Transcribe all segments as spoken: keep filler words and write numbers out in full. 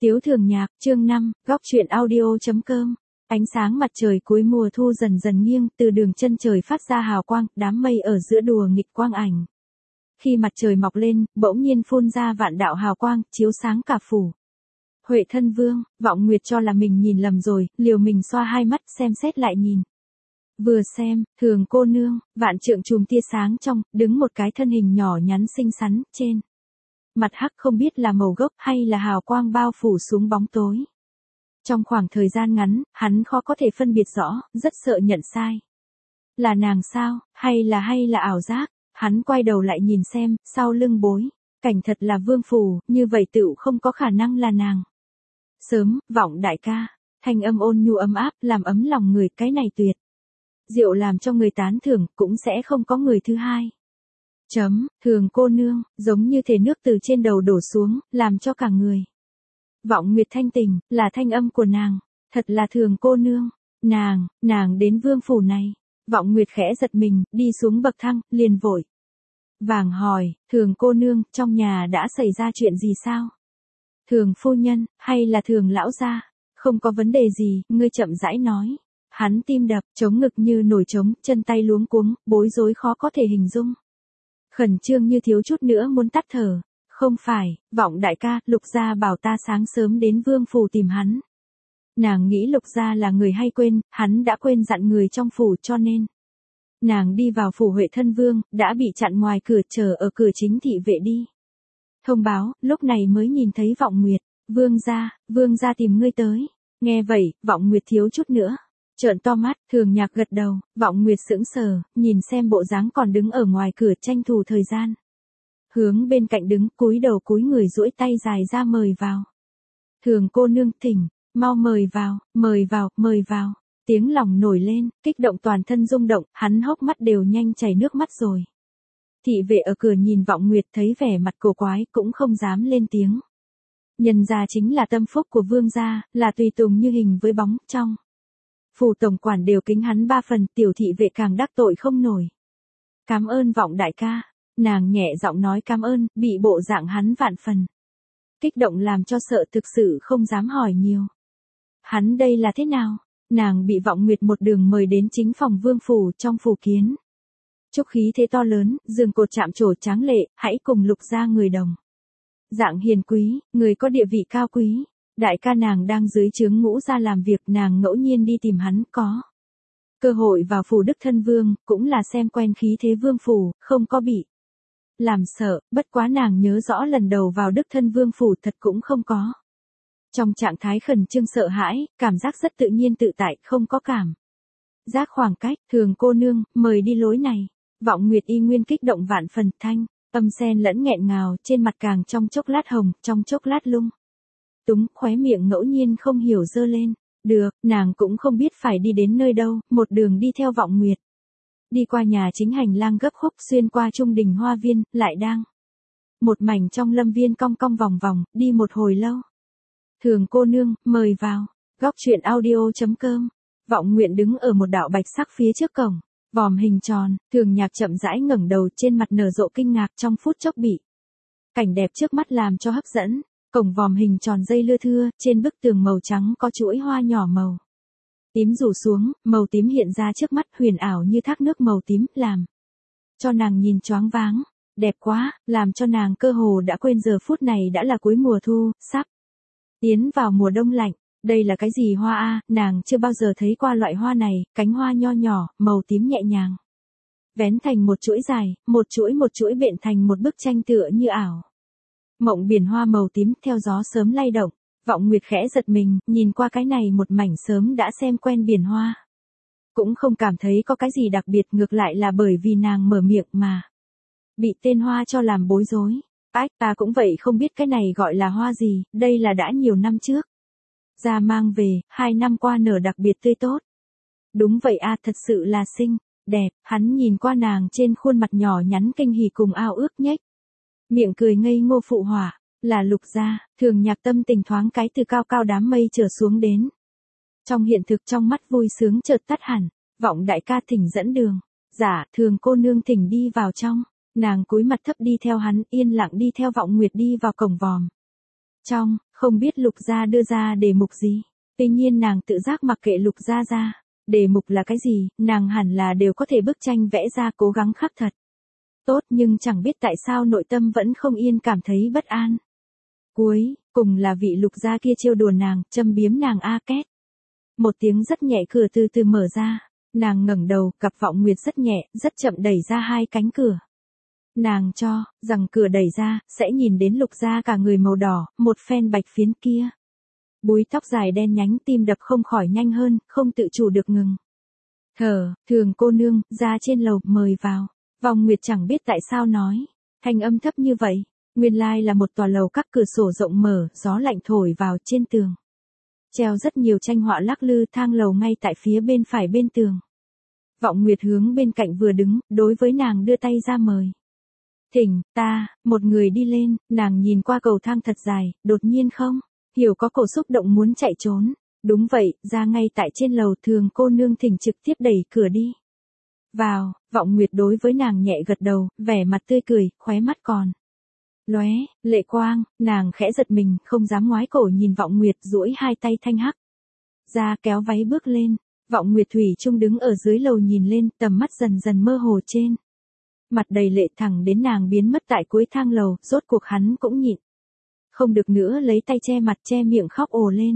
Tiếu Thường Nhạc, chương năm, góc truyện audio.com. Ánh sáng mặt trời cuối mùa thu dần dần nghiêng, từ đường chân trời phát ra hào quang, đám mây ở giữa đùa nghịch quang ảnh. Khi mặt trời mọc lên, bỗng nhiên phun ra vạn đạo hào quang, chiếu sáng cả phủ. Huệ Thân Vương, Vọng Nguyệt cho là mình nhìn lầm rồi, liều mình xoa hai mắt xem xét lại nhìn. Vừa xem, Thường cô nương, vạn trượng chùm tia sáng trong, đứng một cái thân hình nhỏ nhắn xinh xắn, trên mặt hắc không biết là màu gốc hay là hào quang bao phủ xuống bóng tối. Trong khoảng thời gian ngắn, hắn khó có thể phân biệt rõ, rất sợ nhận sai. Là nàng sao, hay là hay là ảo giác, hắn quay đầu lại nhìn xem, sau lưng bối. Cảnh thật là vương phủ, như vậy tựu không có khả năng là nàng. Sớm, Vọng đại ca, thanh âm ôn nhu ấm áp, làm ấm lòng người, cái này tuyệt. Diệu làm cho người tán thưởng, cũng sẽ không có người thứ hai. Chấm, Thường cô nương, giống như thể nước từ trên đầu đổ xuống, làm cho cả người. Vọng Nguyệt thanh tình, là thanh âm của nàng, thật là Thường cô nương, nàng, nàng đến vương phủ này. Vọng Nguyệt khẽ giật mình, đi xuống bậc thang, liền vội. Vàng hỏi, Thường cô nương, trong nhà đã xảy ra chuyện gì sao? Thường phu nhân, hay là Thường lão gia? Không có vấn đề gì, ngươi chậm rãi nói. Hắn tim đập, chống ngực như nổi trống, chân tay luống cuống, bối rối khó có thể hình dung. Khẩn trương như thiếu chút nữa muốn tắt thở. Không phải, Vọng đại ca, Lục gia bảo ta sáng sớm đến vương phủ tìm hắn. Nàng nghĩ Lục gia là người hay quên, hắn đã quên dặn người trong phủ cho nên. Nàng đi vào phủ Huệ Thân Vương, đã bị chặn ngoài cửa, chờ ở cửa chính thị vệ đi. Thông báo, lúc này mới nhìn thấy Vọng Nguyệt, vương gia, vương gia tìm ngươi tới. Nghe vậy, Vọng Nguyệt thiếu chút nữa trợn to mắt. Thường Nhạc gật đầu, Vọng Nguyệt sững sờ, nhìn xem bộ dáng còn đứng ở ngoài cửa tranh thủ thời gian. Hướng bên cạnh đứng, cúi đầu cúi người duỗi tay dài ra mời vào. Thường cô nương thỉnh, mau mời vào, mời vào, mời vào. Tiếng lòng nổi lên, kích động toàn thân rung động, hắn hốc mắt đều nhanh chảy nước mắt rồi. Thị vệ ở cửa nhìn Vọng Nguyệt thấy vẻ mặt cổ quái cũng không dám lên tiếng. Nhân gia chính là tâm phúc của vương gia, là tùy tùng như hình với bóng, trong phủ tổng quản đều kính hắn ba phần, tiểu thị vệ càng đắc tội không nổi. Cảm ơn Vọng đại ca, nàng nhẹ giọng nói cảm ơn, bị bộ dạng hắn vạn phần. Kích động làm cho sợ thực sự không dám hỏi nhiều. Hắn đây là thế nào? Nàng bị Vọng Nguyệt một đường mời đến chính phòng vương phủ trong phủ kiến. Trúc khí thế to lớn, giường cột chạm trổ tráng lệ, hãy cùng Lục gia người đồng. Dạng hiền quý, người có địa vị cao quý. Đại ca nàng đang dưới trướng Ngũ gia làm việc, nàng ngẫu nhiên đi tìm hắn, có cơ hội vào phủ Đức Thân Vương, cũng là xem quen khí thế vương phủ, không có bị làm sợ, bất quá nàng nhớ rõ lần đầu vào Đức Thân Vương phủ thật cũng không có. Trong trạng thái khẩn trương sợ hãi, cảm giác rất tự nhiên tự tại, không có cảm giác khoảng cách. Thường cô nương, mời đi lối này. Vọng Nguyệt y nguyên kích động vạn phần, thanh âm xen lẫn nghẹn ngào, trên mặt càng trong chốc lát hồng, trong chốc lát lung túng, khóe miệng ngẫu nhiên không hiểu dơ lên. Được, nàng cũng không biết phải đi đến nơi đâu, một đường đi theo Vọng Nguyệt. Đi qua nhà chính hành lang gấp khúc, xuyên qua trung đình hoa viên, lại đang một mảnh trong lâm viên cong cong vòng vòng, đi một hồi lâu. Thường cô nương, mời vào. Góc truyện audio.com. Vọng Nguyện đứng ở một đạo bạch sắc phía trước cổng, vòm hình tròn. Thường Nhạc chậm rãi ngẩng đầu, trên mặt nở rộ kinh ngạc, trong phút chốc bị cảnh đẹp trước mắt làm cho hấp dẫn. Cổng vòm hình tròn dây lưa thưa, trên bức tường màu trắng có chuỗi hoa nhỏ màu tím rủ xuống, màu tím hiện ra trước mắt, huyền ảo như thác nước màu tím, làm cho nàng nhìn choáng váng. Đẹp quá, làm cho nàng cơ hồ đã quên giờ phút này đã là cuối mùa thu, sắp tiến vào mùa đông lạnh. Đây là cái gì hoa a? Nàng chưa bao giờ thấy qua loại hoa này, cánh hoa nho nhỏ, màu tím nhẹ nhàng, vén thành một chuỗi dài, một chuỗi một chuỗi bện thành một bức tranh tựa như ảo mộng biển hoa màu tím theo gió sớm lay động. Vọng Nguyệt khẽ giật mình, nhìn qua cái này một mảnh sớm đã xem quen biển hoa. Cũng không cảm thấy có cái gì đặc biệt, ngược lại là bởi vì nàng mở miệng mà bị tên hoa cho làm bối rối. Ách, ta cũng vậy không biết cái này gọi là hoa gì, đây là đã nhiều năm trước ra mang về, hai năm qua nở đặc biệt tươi tốt. Đúng vậy a, thật sự là xinh, đẹp. Hắn nhìn qua nàng trên khuôn mặt nhỏ nhắn kinh hỉ cùng ao ước nhếch miệng cười ngây ngô phụ họa, là Lục gia. Thường Nhạc tâm tình thoáng cái từ cao cao đám mây trở xuống đến trong hiện thực, trong mắt vui sướng chợt tắt hẳn. Vọng đại ca thỉnh dẫn đường. Dạ, Thường cô nương thỉnh đi vào trong. Nàng cúi mặt thấp đi theo hắn, yên lặng đi theo Vọng Nguyệt đi vào cổng vòm trong. Không biết Lục Gia đưa ra đề mục gì. Tuy nhiên nàng tự giác mặc kệ Lục Gia ra. Đề mục là cái gì, nàng hẳn là đều có thể bức tranh vẽ ra cố gắng khắc thật. Tốt nhưng chẳng biết tại sao nội tâm vẫn không yên cảm thấy bất an. Cuối, cùng là vị Lục Gia kia trêu đùa nàng, châm biếm nàng a két. Một tiếng rất nhẹ cửa từ từ mở ra. Nàng ngẩng đầu, cặp Vọng Nguyệt rất nhẹ, rất chậm đẩy ra hai cánh cửa. Nàng cho, rằng cửa đẩy ra, sẽ nhìn đến Lục Gia cả người màu đỏ, một phen bạch phiến kia. Búi tóc dài đen nhánh, tim đập không khỏi nhanh hơn, không tự chủ được ngừng. Thở, Thường cô nương, ra trên lầu, mời vào. Vọng Nguyệt chẳng biết tại sao nói. Thanh âm thấp như vậy. Nguyên lai là một tòa lầu các cửa sổ rộng mở, gió lạnh thổi vào trên tường. Treo rất nhiều tranh họa lắc lư, thang lầu ngay tại phía bên phải bên tường. Vọng Nguyệt hướng bên cạnh vừa đứng, đối với nàng đưa tay ra mời. Thỉnh, ta, một người đi lên, nàng nhìn qua cầu thang thật dài, đột nhiên không, hiểu có cổ xúc động muốn chạy trốn. Đúng vậy, ra ngay tại trên lầu, Thường cô nương thỉnh trực tiếp đẩy cửa đi. Vào, Vọng Nguyệt đối với nàng nhẹ gật đầu, vẻ mặt tươi cười, khóe mắt còn lóe lệ quang, nàng khẽ giật mình, không dám ngoái cổ nhìn Vọng Nguyệt, duỗi hai tay thanh hắc ra kéo váy bước lên. Vọng Nguyệt thủy chung đứng ở dưới lầu nhìn lên, tầm mắt dần dần mơ hồ trên. Mặt đầy lệ thẳng đến nàng biến mất tại cuối thang lầu, rốt cuộc hắn cũng nhịn không được nữa, lấy tay che mặt che miệng khóc ồ lên.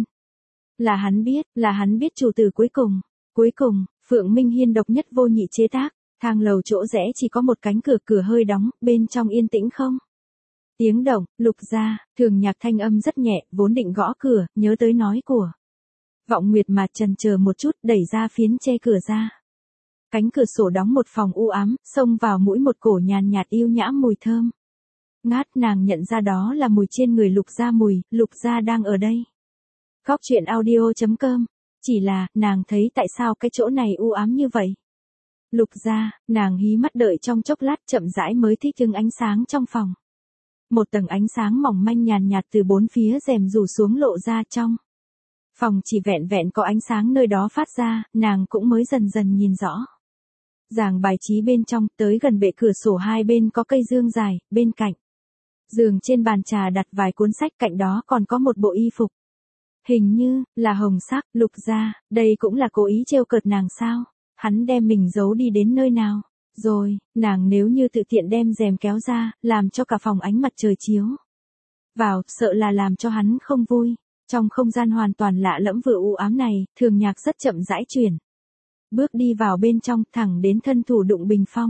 Là hắn biết, là hắn biết chủ từ cuối cùng. Cuối cùng, Phượng Minh Hiên độc nhất vô nhị chế tác, thang lầu chỗ rẽ chỉ có một cánh cửa, cửa hơi đóng, bên trong yên tĩnh không tiếng động. Lục Gia, Thường Nhạc thanh âm rất nhẹ, vốn định gõ cửa, nhớ tới nói của Vọng Nguyệt mà chần chờ một chút, đẩy ra phiến che cửa ra. Cánh cửa sổ đóng một phòng u ám, xông vào mũi một cổ nhàn nhạt yêu nhã mùi thơm. Ngát, nàng nhận ra đó là mùi trên người Lục Gia, mùi, Lục Gia đang ở đây. Góc truyện audio chấm com. Chỉ là, nàng thấy tại sao cái chỗ này u ám như vậy. Lục Gia, nàng hí mắt đợi trong chốc lát, chậm rãi mới thích ứng ánh sáng trong phòng. Một tầng ánh sáng mỏng manh nhàn nhạt từ bốn phía rèm rủ xuống lộ ra trong phòng, chỉ vẹn vẹn có ánh sáng nơi đó phát ra, nàng cũng mới dần dần nhìn rõ. Giảng bài trí bên trong, tới gần bệ cửa sổ hai bên có cây dương dài, bên cạnh giường trên bàn trà đặt vài cuốn sách, cạnh đó còn có một bộ y phục. Hình như, là hồng sắc. Lục Gia, đây cũng là cố ý trêu cợt nàng sao? Hắn đem mình giấu đi đến nơi nào? Rồi, nàng nếu như tự tiện đem rèm kéo ra, làm cho cả phòng ánh mặt trời chiếu vào, sợ là làm cho hắn không vui. Trong không gian hoàn toàn lạ lẫm vừa u ám này, Thường Nhạc rất chậm rãi chuyển bước đi vào bên trong, thẳng đến thân thủ đụng bình phong.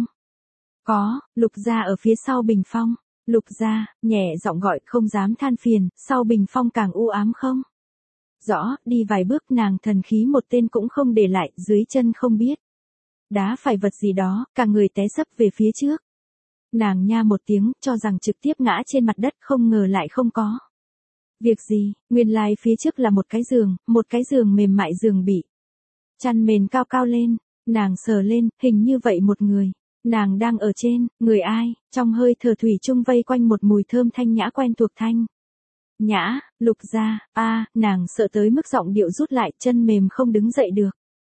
Có, Lục Gia ở phía sau bình phong. Lục Gia, nhẹ giọng gọi, không dám than phiền, sau bình phong càng u ám không rõ, đi vài bước nàng thần khí một tên cũng không để lại, dưới chân không biết đá phải vật gì đó, cả người té sấp về phía trước. Nàng nha một tiếng, cho rằng trực tiếp ngã trên mặt đất, không ngờ lại không có việc gì, nguyên lai phía trước là một cái giường, một cái giường mềm mại, giường bị chăn mền cao cao lên. Nàng sờ lên, hình như vậy một người. Nàng đang ở trên, người ai, trong hơi thở thủy chung vây quanh một mùi thơm thanh nhã quen thuộc thanh nhã. Lục Gia, a, nàng sợ tới mức giọng điệu rút lại, chân mềm không đứng dậy được.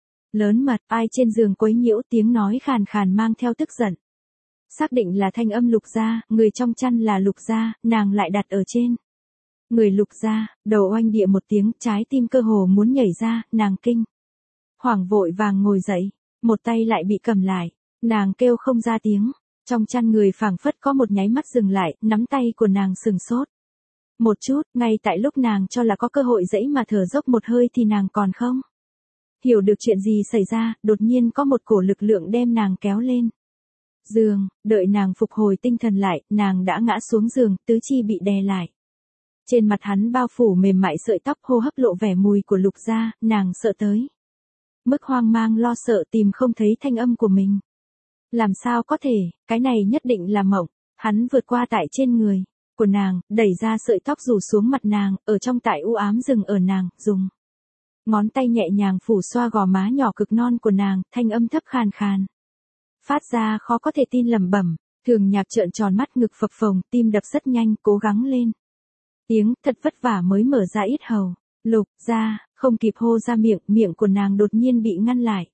Lớn mật, ai trên giường quấy nhiễu, tiếng nói khàn khàn mang theo tức giận. Xác định là thanh âm Lục Gia, người trong chăn là Lục Gia, nàng lại đặt ở trên người Lục Gia, đầu oanh địa một tiếng, trái tim cơ hồ muốn nhảy ra, nàng kinh hoảng vội vàng ngồi dậy, một tay lại bị cầm lại, nàng kêu không ra tiếng. Trong chăn người phảng phất có một nháy mắt dừng lại, nắm tay của nàng sừng sốt một chút, ngay tại lúc nàng cho là có cơ hội dẫy mà thở dốc một hơi thì nàng còn không hiểu được chuyện gì xảy ra, đột nhiên có một cổ lực lượng đem nàng kéo lên giường. Đợi nàng phục hồi tinh thần lại, nàng đã ngã xuống giường, tứ chi bị đè lại. Trên mặt hắn bao phủ mềm mại sợi tóc, hô hấp lộ vẻ mùi của Lục Gia, nàng sợ tới mức hoang mang lo sợ, tìm không thấy thanh âm của mình. Làm sao có thể, cái này nhất định là mộng. Hắn vượt qua tại trên người của nàng, đẩy ra sợi tóc rủ xuống mặt nàng, ở trong tại u ám dừng ở nàng, dùng ngón tay nhẹ nhàng phủ xoa gò má nhỏ cực non của nàng, thanh âm thấp khàn khàn phát ra khó có thể tin lẩm bẩm. Thường Nhạc trợn tròn mắt, ngực phập phồng, tim đập rất nhanh, cố gắng lên tiếng, thật vất vả mới mở ra yết hầu. Lục Gia, không kịp hô ra miệng, miệng của nàng đột nhiên bị ngăn lại.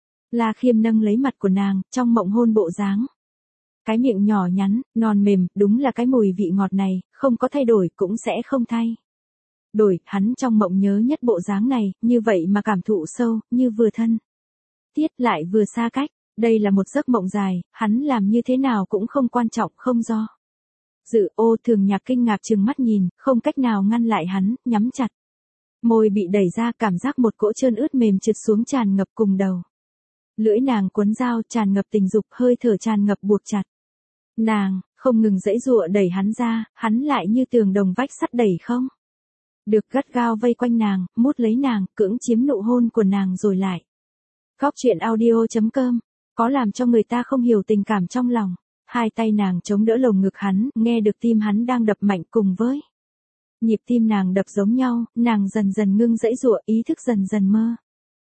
La Khiêm nâng lấy mặt của nàng, trong mộng hôn bộ dáng. Cái miệng nhỏ nhắn, non mềm, đúng là cái mùi vị ngọt này, không có thay đổi cũng sẽ không thay Đổi, hắn trong mộng nhớ nhất bộ dáng này, như vậy mà cảm thụ sâu, như vừa thân. Tiết lại vừa xa cách, đây là một giấc mộng dài, hắn làm như thế nào cũng không quan trọng, không do. Dự ô Thường Nhạc kinh ngạc trừng mắt nhìn, không cách nào ngăn lại hắn, nhắm chặt. Môi bị đẩy ra, cảm giác một cỗ trơn ướt mềm trượt xuống tràn ngập cùng đầu. Lưỡi nàng cuốn dao tràn ngập tình dục, hơi thở tràn ngập buộc chặt. Nàng, không ngừng giãy giụa đẩy hắn ra, hắn lại như tường đồng vách sắt đẩy không. Được gắt gao vây quanh nàng, mút lấy nàng, cưỡng chiếm nụ hôn của nàng rồi lại. Góc truyện audio chấm com, có làm cho người ta không hiểu tình cảm trong lòng. Hai tay nàng chống đỡ lồng ngực hắn, nghe được tim hắn đang đập mạnh cùng với nhịp tim nàng đập giống nhau, nàng dần dần ngưng giãy giụa, ý thức dần dần mơ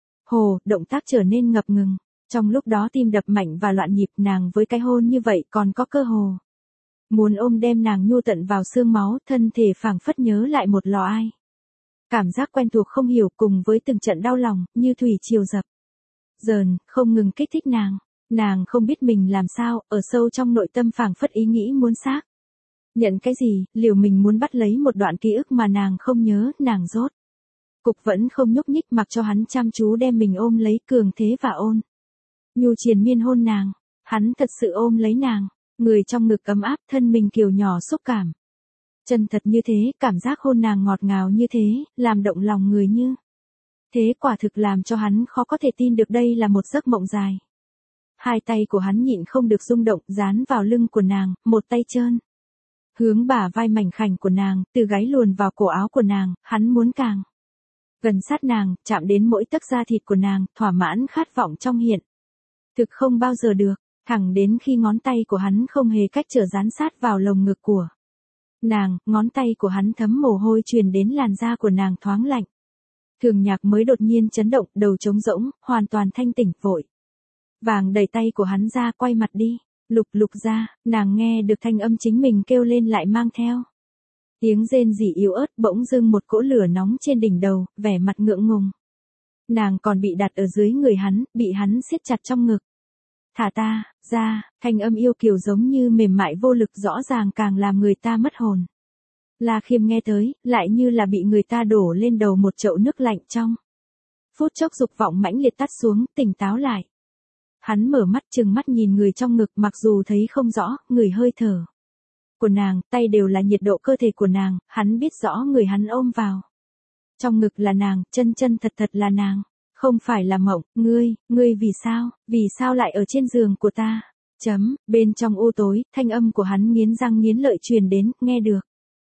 hồ, động tác trở nên ngập ngừng. Trong lúc đó tim đập mạnh và loạn nhịp, nàng với cái hôn như vậy còn có cơ hồ muốn ôm đem nàng nhu tận vào xương máu, thân thể phảng phất nhớ lại một lò ai. Cảm giác quen thuộc không hiểu cùng với từng trận đau lòng, như thủy triều dập dờn, không ngừng kích thích nàng. Nàng không biết mình làm sao, ở sâu trong nội tâm phảng phất ý nghĩ muốn xác nhận cái gì, liều mình muốn bắt lấy một đoạn ký ức mà nàng không nhớ, nàng rốt cục vẫn không nhúc nhích, mặc cho hắn chăm chú đem mình ôm lấy, cường thế và ôn nhu triền miên hôn nàng. Hắn thật sự ôm lấy nàng, người trong ngực ấm áp, thân mình kiều nhỏ xúc cảm. Chân thật như thế, cảm giác hôn nàng ngọt ngào như thế, làm động lòng người như thế, quả thực làm cho hắn khó có thể tin được đây là một giấc mộng dài. Hai tay của hắn nhịn không được rung động, dán vào lưng của nàng, một tay trơn hướng bả vai mảnh khảnh của nàng, từ gáy luồn vào cổ áo của nàng, hắn muốn càng gần sát nàng, chạm đến mỗi tấc da thịt của nàng, thỏa mãn khát vọng trong hiện thực không bao giờ được, thẳng đến khi ngón tay của hắn không hề cách trở dán sát vào lồng ngực của nàng, ngón tay của hắn thấm mồ hôi truyền đến làn da của nàng thoáng lạnh. Thường Nhạc mới đột nhiên chấn động, đầu trống rỗng, hoàn toàn thanh tỉnh, vội vàng đẩy tay của hắn ra, quay mặt đi. Lục Lục ra, nàng nghe được thanh âm chính mình kêu lên lại mang theo tiếng rên rỉ yếu ớt, bỗng dưng một cỗ lửa nóng trên đỉnh đầu, vẻ mặt ngượng ngùng. Nàng còn bị đặt ở dưới người hắn, bị hắn siết chặt trong ngực. Thả ta ra, thanh âm yêu kiều giống như mềm mại vô lực, rõ ràng càng làm người ta mất hồn. La Khiêm nghe tới, lại như là bị người ta đổ lên đầu một chậu nước lạnh, trong phút chốc dục vọng mãnh liệt tắt xuống, tỉnh táo lại. Hắn mở mắt, trừng mắt nhìn người trong ngực, mặc dù thấy không rõ, người hơi thở của nàng, tay đều là nhiệt độ cơ thể của nàng, hắn biết rõ người hắn ôm vào trong ngực là nàng, chân chân thật thật là nàng, không phải là mộng. Ngươi, ngươi vì sao, vì sao lại ở trên giường của ta? Chấm, bên trong u tối, thanh âm của hắn nghiến răng nghiến lợi truyền đến, nghe được.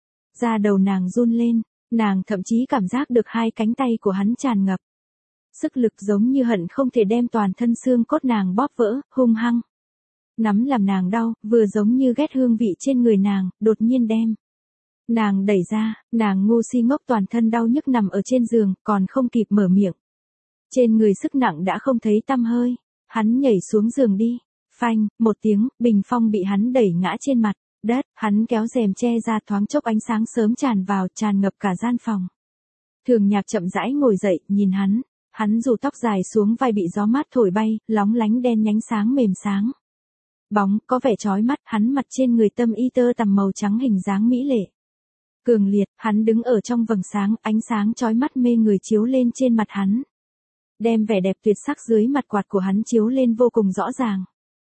Da đầu nàng run lên, nàng thậm chí cảm giác được hai cánh tay của hắn tràn ngập sức lực, giống như hận không thể đem toàn thân xương cốt nàng bóp vỡ, hung hăng nắm làm nàng đau, vừa giống như ghét hương vị trên người nàng, đột nhiên đem nàng đẩy ra. Nàng ngu si ngốc toàn thân đau nhức nằm ở trên giường, còn không kịp mở miệng. Trên người sức nặng đã không thấy tăm hơi, hắn nhảy xuống giường đi. Phanh, một tiếng, bình phong bị hắn đẩy ngã trên mặt đất, hắn kéo rèm che ra, thoáng chốc ánh sáng sớm tràn vào, tràn ngập cả gian phòng. Thường Nhạc chậm rãi ngồi dậy, nhìn hắn, hắn rủ tóc dài xuống vai bị gió mát thổi bay, lóng lánh đen nhánh sáng mềm sáng bóng, có vẻ chói mắt. Hắn mặt trên người tâm y tơ tằm màu trắng, hình dáng mỹ lệ cường liệt, hắn đứng ở trong vầng sáng, ánh sáng chói mắt mê người chiếu lên trên mặt hắn, đem vẻ đẹp tuyệt sắc dưới mặt quạt của hắn chiếu lên vô cùng rõ ràng.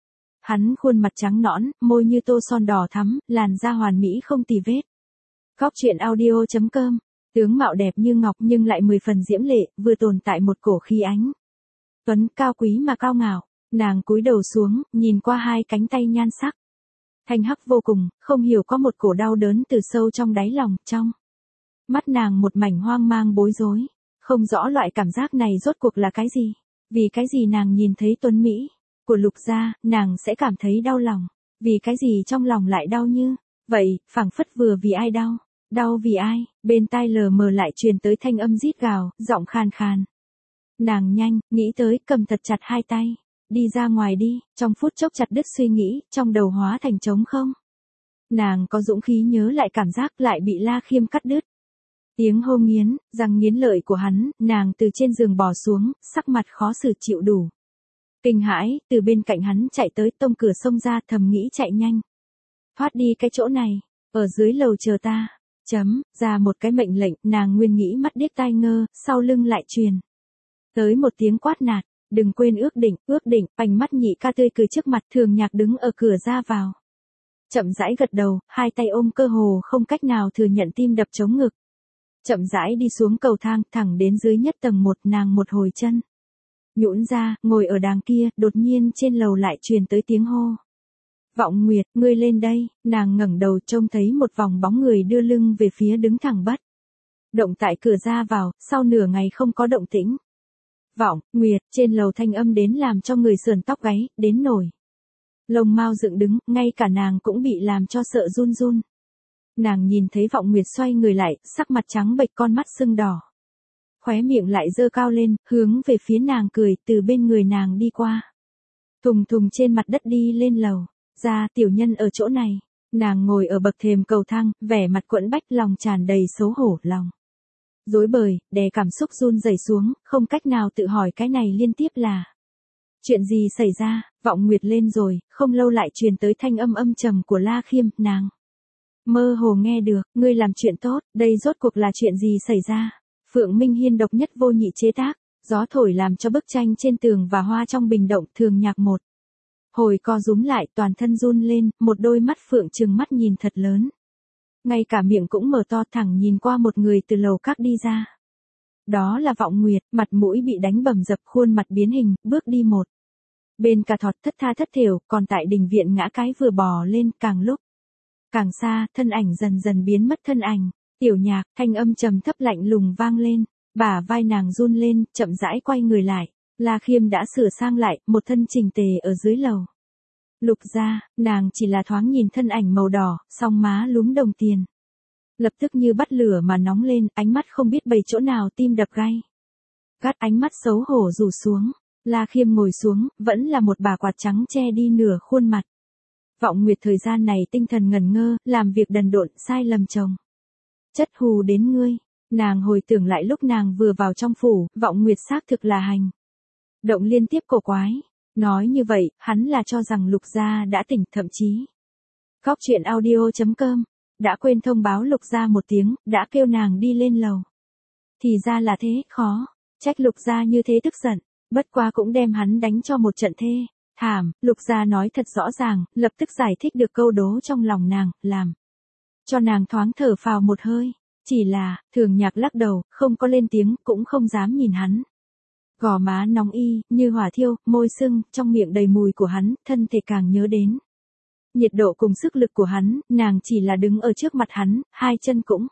Hắn khuôn mặt trắng nõn, môi như tô son đỏ thắm, làn da hoàn mỹ không tì vết. Góc truyện audio chấm com, tướng mạo đẹp như ngọc nhưng lại mười phần diễm lệ, vừa tồn tại một cổ khí ánh tuấn, cao quý mà cao ngạo. Nàng cúi đầu xuống, nhìn qua hai cánh tay nhan sắc thanh hắc vô cùng, không hiểu có một cổ đau đớn từ sâu trong đáy lòng, trong mắt nàng một mảnh hoang mang bối rối, không rõ loại cảm giác này rốt cuộc là cái gì, vì cái gì nàng nhìn thấy tuấn mỹ của Lục gia, nàng sẽ cảm thấy đau lòng, vì cái gì trong lòng lại đau như vậy, phảng phất vừa vì ai đau, đau vì ai. Bên tai lờ mờ lại truyền tới thanh âm rít gào, giọng khàn khàn. Nàng nhanh, nghĩ tới, cầm thật chặt hai tay, đi ra ngoài đi. Trong phút chốc chặt đứt suy nghĩ, trong đầu hóa thành trống không. Nàng có dũng khí nhớ lại cảm giác, lại bị La Khiêm cắt đứt. Tiếng hô nghiến, răng nghiến lợi của hắn, nàng từ trên giường bò xuống, sắc mặt khó xử chịu đủ. Kinh hãi, từ bên cạnh hắn chạy tới, tông cửa xông ra, thầm nghĩ chạy nhanh thoát đi cái chỗ này, ở dưới lầu chờ ta. Chấm, ra một cái mệnh lệnh, nàng nguyên nghĩ mắt điếc tai ngơ, sau lưng lại truyền tới một tiếng quát nạt, đừng quên ước định, ước định, bành mắt nhị ca tươi cười trước mặt, Thường Nhạc đứng ở cửa ra vào. Chậm rãi gật đầu, hai tay ôm cơ hồ không cách nào thừa nhận tim đập trống ngực. Chậm rãi đi xuống cầu thang, thẳng đến dưới nhất tầng một, nàng một hồi chân nhũn ra, ngồi ở đàng kia, đột nhiên trên lầu lại truyền tới tiếng hô. Vọng Nguyệt, ngươi lên đây, nàng ngẩng đầu trông thấy một vòng bóng người đưa lưng về phía đứng thẳng bất động tại cửa ra vào, sau nửa ngày không có động tĩnh. Vọng Nguyệt, trên lầu thanh âm đến làm cho người sườn tóc gáy, đến nổi lông mao dựng đứng, ngay cả nàng cũng bị làm cho sợ run run. Nàng nhìn thấy Vọng Nguyệt xoay người lại, sắc mặt trắng bệch, con mắt sưng đỏ. Khóe miệng lại dơ cao lên, hướng về phía nàng cười, từ bên người nàng đi qua. Thùng thùng trên mặt đất đi lên lầu. Ra, tiểu nhân ở chỗ này. Nàng ngồi ở bậc thềm cầu thang, vẻ mặt quẫn bách, lòng tràn đầy xấu hổ, lòng rối bời, đè cảm xúc run rẩy xuống, không cách nào tự hỏi cái này liên tiếp là chuyện gì xảy ra. Vọng Nguyệt lên rồi, không lâu lại truyền tới thanh âm âm trầm của La Khiêm, nàng mơ hồ nghe được, ngươi làm chuyện tốt, đây rốt cuộc là chuyện gì xảy ra. Phượng Minh Hiên độc nhất vô nhị chế tác, gió thổi làm cho bức tranh trên tường và hoa trong bình động. Thường Nhạc một hồi co rúm lại, toàn thân run lên, một đôi mắt phượng trừng mắt nhìn thật lớn. Ngay cả miệng cũng mở to, thẳng nhìn qua một người từ lầu các đi ra. Đó là Vọng Nguyệt, mặt mũi bị đánh bầm dập, khuôn mặt biến hình, bước đi một bên cả thọt thất tha thất thểu, còn tại đình viện ngã cái vừa bò lên, càng lúc càng xa, thân ảnh dần dần biến mất thân ảnh. Tiểu Nhạc, thanh âm trầm thấp lạnh lùng vang lên, bả vai nàng run lên, chậm rãi quay người lại. La Khiêm đã sửa sang lại, một thân chỉnh tề ở dưới lầu. Lục gia, nàng chỉ là thoáng nhìn thân ảnh màu đỏ, song má lúm đồng tiền. Lập tức như bắt lửa mà nóng lên, ánh mắt không biết bày chỗ nào, tim đập gay gắt, ánh mắt xấu hổ rủ xuống. La Khiêm ngồi xuống, vẫn là một bà quạt trắng che đi nửa khuôn mặt. Vọng Nguyệt thời gian này tinh thần ngẩn ngơ, làm việc đần độn, sai lầm chồng chất hù đến ngươi. Nàng hồi tưởng lại lúc nàng vừa vào trong phủ, Vọng Nguyệt xác thực là hành động liên tiếp cổ quái. Nói như vậy, hắn là cho rằng Lục gia đã tỉnh, thậm chí Góc truyện audio chấm com đã quên thông báo Lục gia một tiếng, đã kêu nàng đi lên lầu. Thì ra là thế, khó trách Lục gia như thế tức giận, bất quá cũng đem hắn đánh cho một trận thê thảm. Lục gia nói thật rõ ràng, lập tức giải thích được câu đố trong lòng nàng, làm cho nàng thoáng thở phào một hơi. Chỉ là, Thường Nhạc lắc đầu, không có lên tiếng, cũng không dám nhìn hắn. Gò má nóng y, như hỏa thiêu, môi sưng, trong miệng đầy mùi của hắn, thân thể càng nhớ đến nhiệt độ cùng sức lực của hắn. Nàng chỉ là đứng ở trước mặt hắn, hai chân cũng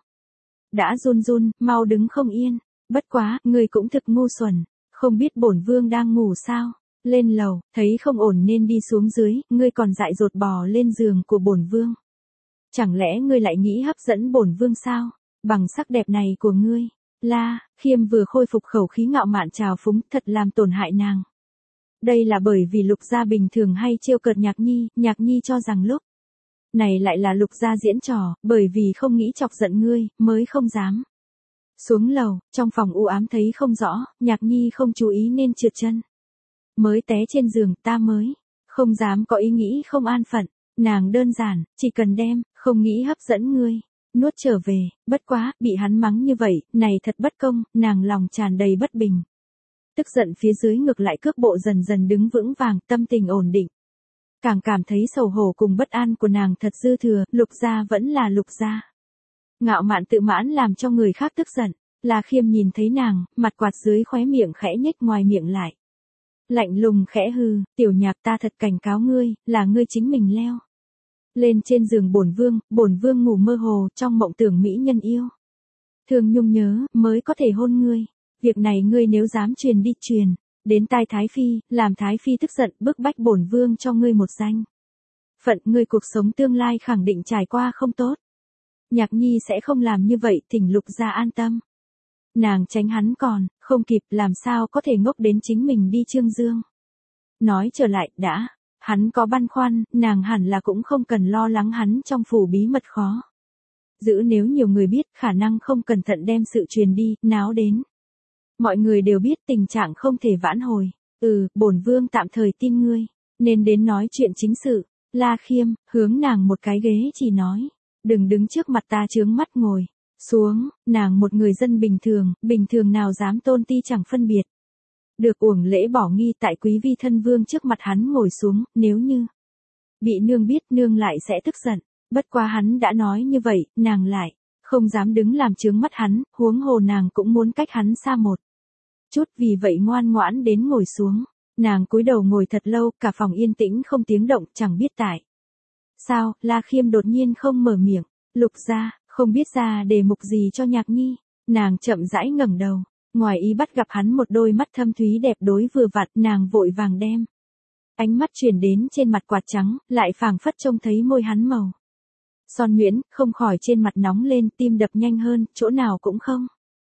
đã run run, mau đứng không yên. Bất quá, người cũng thực ngu xuẩn, không biết bổn vương đang ngủ sao. Lên lầu, thấy không ổn nên đi xuống dưới, ngươi còn dại dột bò lên giường của bổn vương. Chẳng lẽ ngươi lại nghĩ hấp dẫn bổn vương sao? Bằng sắc đẹp này của ngươi. La Khiêm vừa khôi phục khẩu khí ngạo mạn trào phúng, thật làm tổn hại nàng. Đây là bởi vì Lục gia bình thường hay trêu cợt Nhạc Nhi, Nhạc Nhi cho rằng lúc này lại là Lục gia diễn trò, bởi vì không nghĩ chọc giận ngươi, mới không dám xuống lầu. Trong phòng u ám thấy không rõ, Nhạc Nhi không chú ý nên trượt chân, mới té trên giường. Ta mới không dám có ý nghĩ không an phận. Nàng đơn giản, chỉ cần đem không nghĩ hấp dẫn ngươi nuốt trở về. Bất quá, bị hắn mắng như vậy, này thật bất công. Nàng lòng tràn đầy bất bình, tức giận phía dưới ngược lại cước bộ dần dần đứng vững vàng, tâm tình ổn định. Càng cảm thấy sầu hổ cùng bất an của nàng thật dư thừa. Lục gia vẫn là Lục gia, ngạo mạn tự mãn làm cho người khác tức giận. La Khiêm nhìn thấy nàng, mặt quạt dưới khóe miệng khẽ nhếch, ngoài miệng lại lạnh lùng khẽ hừ. Tiểu Nhạc, ta thật cảnh cáo ngươi, là ngươi chính mình leo lên trên giường bổn vương. Bổn vương ngủ mơ hồ, trong mộng tưởng mỹ nhân yêu thương nhung nhớ, mới có thể hôn ngươi. Việc này ngươi nếu dám truyền đi, truyền đến tai Thái Phi, làm Thái Phi tức giận, bức bách bổn vương cho ngươi một danh phận, ngươi cuộc sống tương lai khẳng định trải qua không tốt. Nhạc Nhi sẽ không làm như vậy, thỉnh Lục gia an tâm. Nàng tránh hắn còn không kịp, làm sao có thể ngốc đến chính mình đi Trương Dương. Nói trở lại, đã hắn có băn khoăn, nàng hẳn là cũng không cần lo lắng hắn trong phủ bí mật khó giữ. Nếu nhiều người biết, khả năng không cẩn thận đem sự truyền đi, náo đến mọi người đều biết, tình trạng không thể vãn hồi. Ừ, bổn vương tạm thời tin ngươi, nên đến nói chuyện chính sự. La Khiêm hướng nàng một cái ghế chỉ nói, Đừng đứng trước mặt ta chướng mắt ngồi xuống, nàng một người dân bình thường, bình thường nào dám tôn ti chẳng phân biệt. Được uổng lễ bỏ nghi tại quý vi thân vương trước mặt hắn ngồi xuống, nếu như bị nương biết nương lại sẽ tức giận. Bất quá hắn đã nói như vậy, nàng lại không dám đứng làm chướng mắt hắn, huống hồ nàng cũng muốn cách hắn xa một chút, vì vậy ngoan ngoãn đến ngồi xuống. Nàng cúi đầu ngồi thật lâu, cả phòng yên tĩnh không tiếng động, chẳng biết tại sao, La Khiêm đột nhiên không mở miệng. Lục gia, không biết ra đề mục gì cho Nhạc Nhi. Nàng chậm rãi ngẩng đầu, ngoài ý bắt gặp hắn một đôi mắt thâm thúy đẹp đối vừa vặn, nàng vội vàng đem ánh mắt chuyển đến trên mặt quạt trắng, lại phảng phất trông thấy môi hắn màu son nhuyễn, không khỏi trên mặt nóng lên, tim đập nhanh hơn, chỗ nào cũng không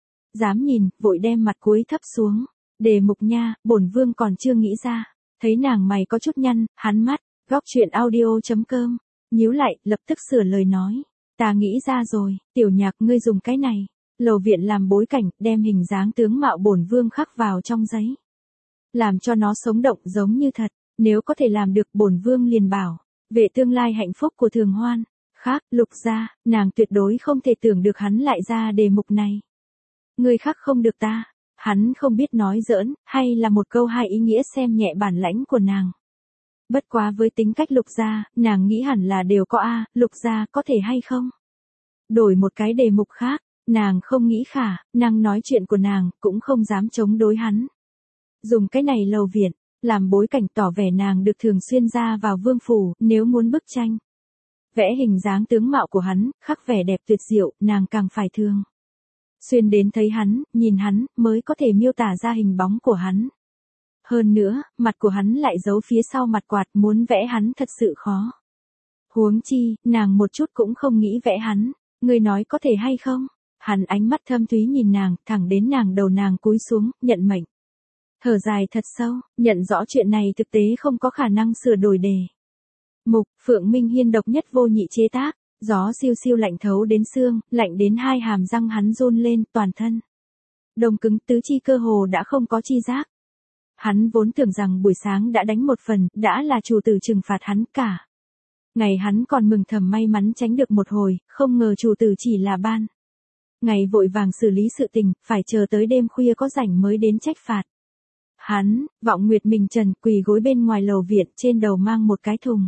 dám nhìn, vội đem mặt cúi thấp xuống. Đề mục nha, bổn vương còn chưa nghĩ ra. Thấy nàng mày có chút nhăn, hắn mắt, góc chuyện audio.com, nhíu lại, lập tức sửa lời nói. Ta nghĩ ra rồi, tiểu Nhạc, ngươi dùng cái này, lầu viện làm bối cảnh, đem hình dáng tướng mạo bổn vương khắc vào trong giấy. Làm cho nó sống động giống như thật, nếu có thể làm được bổn vương liền bảo, về tương lai hạnh phúc của Thường Hoan. Khác, Lục gia, nàng tuyệt đối không thể tưởng được hắn lại ra đề mục này. Ngươi khác không được ta. Hắn không biết nói giỡn, hay là một câu hai ý nghĩa xem nhẹ bản lãnh của nàng. Bất quá với tính cách Lục gia, nàng nghĩ hẳn là đều có a, Lục gia có thể hay không? Đổi một cái đề mục khác, nàng không nghĩ khả, năng nói chuyện của nàng, cũng không dám chống đối hắn. Dùng cái này lầu viện, làm bối cảnh tỏ vẻ nàng được thường xuyên ra vào vương phủ, nếu muốn bức tranh. Vẽ hình dáng tướng mạo của hắn, khắc vẻ đẹp tuyệt diệu, nàng càng phải thường xuyên đến thấy hắn, nhìn hắn, mới có thể miêu tả ra hình bóng của hắn. Hơn nữa, mặt của hắn lại giấu phía sau mặt quạt, muốn vẽ hắn thật sự khó. Huống chi, nàng một chút cũng không nghĩ vẽ hắn. Ngươi nói có thể hay không? Hắn ánh mắt thâm thúy nhìn nàng, thẳng đến nàng đầu nàng cúi xuống, nhận mệnh. Thở dài thật sâu, nhận rõ chuyện này thực tế không có khả năng sửa đổi đề mục. Phượng Minh Hiên độc nhất vô nhị chế tác. Gió siêu siêu lạnh thấu đến xương, lạnh đến hai hàm răng hắn run lên, toàn thân đông cứng, tứ chi cơ hồ đã không có chi giác. Hắn vốn tưởng rằng buổi sáng đã đánh một phần, đã là chủ tử trừng phạt hắn cả. Ngày hắn còn mừng thầm may mắn tránh được một hồi, không ngờ chủ tử chỉ là ban ngày vội vàng xử lý sự tình, phải chờ tới đêm khuya có rảnh mới đến trách phạt. Hắn, Vọng Nguyệt mình trần quỳ gối bên ngoài lầu viện, trên đầu mang một cái thùng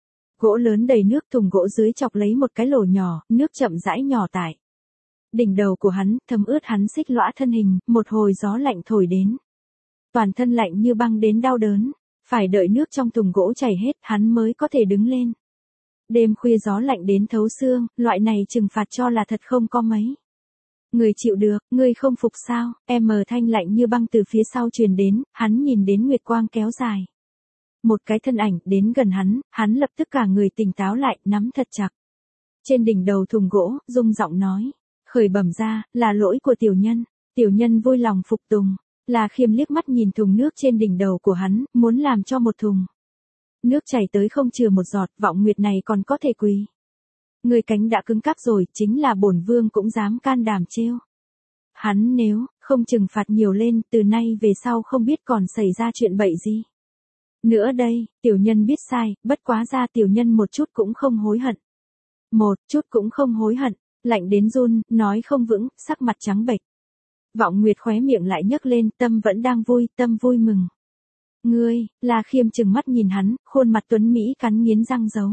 gỗ lớn đầy nước, thùng gỗ dưới chọc lấy một cái lỗ nhỏ, nước chậm rãi nhỏ tải. Đỉnh đầu của hắn, thấm ướt hắn xích lõa thân hình, một hồi gió lạnh thổi đến. Toàn thân lạnh như băng đến đau đớn, phải đợi nước trong thùng gỗ chảy hết, hắn mới có thể đứng lên. Đêm khuya gió lạnh đến thấu xương, loại này trừng phạt cho là thật không có mấy. Người chịu được, người không phục sao? Em mờ thanh lạnh như băng từ phía sau truyền đến, hắn nhìn đến nguyệt quang kéo dài. Một cái thân ảnh đến gần hắn, hắn lập tức cả người tỉnh táo lại, nắm thật chặt. Trên đỉnh đầu thùng gỗ, rung giọng nói. Khởi bẩm ra, là lỗi của tiểu nhân. Tiểu nhân vui lòng phục tùng. La Khiêm liếc mắt nhìn thùng nước trên đỉnh đầu của hắn, muốn làm cho một thùng nước chảy tới không chừa một giọt, Vọng Nguyệt này còn có thể quỳ. Người cánh đã cứng cáp rồi, chính là bổn vương cũng dám can đảm trêu. Hắn nếu không trừng phạt nhiều lên, từ nay về sau không biết còn xảy ra chuyện bậy gì nữa đây. Tiểu nhân biết sai, bất quá ra tiểu nhân một chút cũng không hối hận. Một chút cũng không hối hận. Lạnh đến run, nói không vững, sắc mặt trắng bệch. Vọng Nguyệt khóe miệng lại nhấc lên, tâm vẫn đang vui, tâm vui mừng. Ngươi, La Khiêm trừng mắt nhìn hắn, khuôn mặt tuấn Mỹ cắn nghiến răng giấu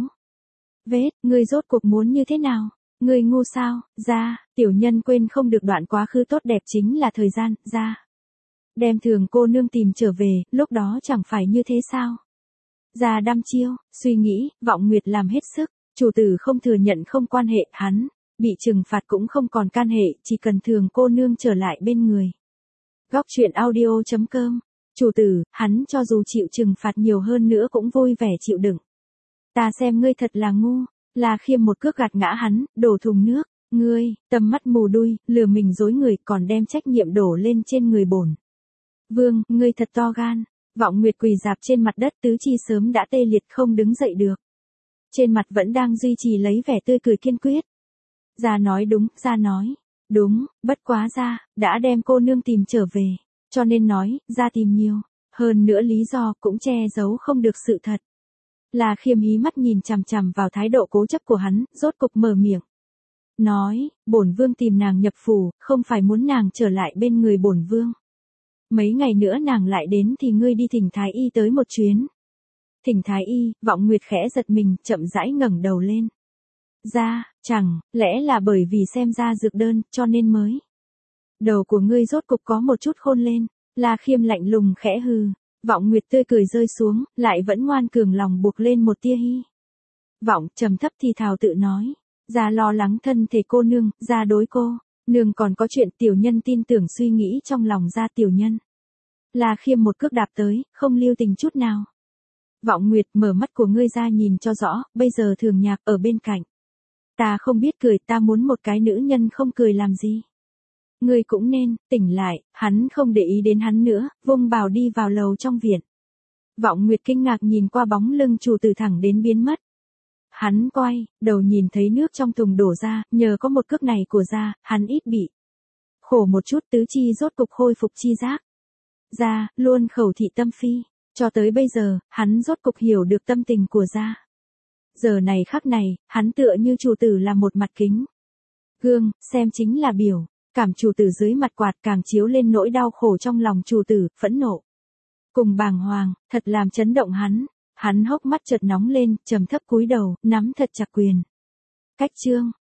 vết, ngươi rốt cuộc muốn như thế nào? Ngươi ngu sao? Ra, tiểu nhân quên không được đoạn quá khứ tốt đẹp chính là thời gian, ra. Đem Thường cô nương tìm trở về, lúc đó chẳng phải như thế sao? Ra đăm chiêu, suy nghĩ, Vọng Nguyệt làm hết sức, chủ tử không thừa nhận không quan hệ, hắn bị trừng phạt cũng không còn can hệ, chỉ cần Thường cô nương trở lại bên người. Góc chuyện audio.com, chủ tử, hắn cho dù chịu trừng phạt nhiều hơn nữa cũng vui vẻ chịu đựng. Ta xem ngươi thật là ngu. La Khiêm một cước gạt ngã hắn, đổ thùng nước. Ngươi, tầm mắt mù đuôi, lừa mình dối người, còn đem trách nhiệm đổ lên trên người bổn vương, ngươi thật to gan. Vọng Nguyệt quỳ dạp trên mặt đất, tứ chi sớm đã tê liệt không đứng dậy được. Trên mặt vẫn đang duy trì lấy vẻ tươi cười kiên quyết. Gia nói đúng, gia nói đúng, bất quá gia đã đem cô nương tìm trở về, cho nên nói, gia tìm nhiều hơn nữa lý do cũng che giấu không được sự thật. La Khiêm hí mắt nhìn chằm chằm vào thái độ cố chấp của hắn, rốt cục mở miệng. Nói, bổn vương tìm nàng nhập phủ, không phải muốn nàng trở lại bên người bổn vương. Mấy ngày nữa nàng lại đến thì ngươi đi thỉnh thái y tới một chuyến. Thỉnh thái y, Vọng Nguyệt khẽ giật mình, chậm rãi ngẩng đầu lên. Ra, chẳng, lẽ là bởi vì xem ra dược đơn, cho nên mới. Đầu của ngươi rốt cục có một chút khôn lên, La Khiêm lạnh lùng khẽ hừ. Vọng Nguyệt tươi cười rơi xuống, lại vẫn ngoan cường lòng buộc lên một tia hy. Vọng trầm thấp thì thào tự nói. Ra lo lắng thân thể cô nương, ra đối cô. Nương còn có chuyện tiểu nhân tin tưởng suy nghĩ trong lòng ra tiểu nhân. La Khiêm một cước đạp tới, không lưu tình chút nào. Vọng Nguyệt, mở mắt của ngươi ra nhìn cho rõ, bây giờ Thường Nhạc ở bên cạnh. Ta không biết cười, ta muốn một cái nữ nhân không cười làm gì. Ngươi cũng nên, tỉnh lại, hắn không để ý đến hắn nữa, vung bào đi vào lầu trong viện. Vọng Nguyệt kinh ngạc nhìn qua bóng lưng chủ tử thẳng đến biến mất. Hắn quay, đầu nhìn thấy nước trong thùng đổ ra, nhờ có một cước này của ra, hắn ít bị khổ một chút, tứ chi rốt cục khôi phục chi giác. Ra, luôn khẩu thị tâm phi, cho tới bây giờ, hắn rốt cục hiểu được tâm tình của ra. Giờ này khắc này, hắn tựa như chủ tử là một mặt kính gương, xem chính là biểu, cảm chủ tử dưới mặt quạt càng chiếu lên nỗi đau khổ trong lòng chủ tử, phẫn nộ. Cùng bàng hoàng, thật làm chấn động hắn, hắn hốc mắt chợt nóng lên, trầm thấp cúi đầu, nắm thật chặt quyền. Cách chương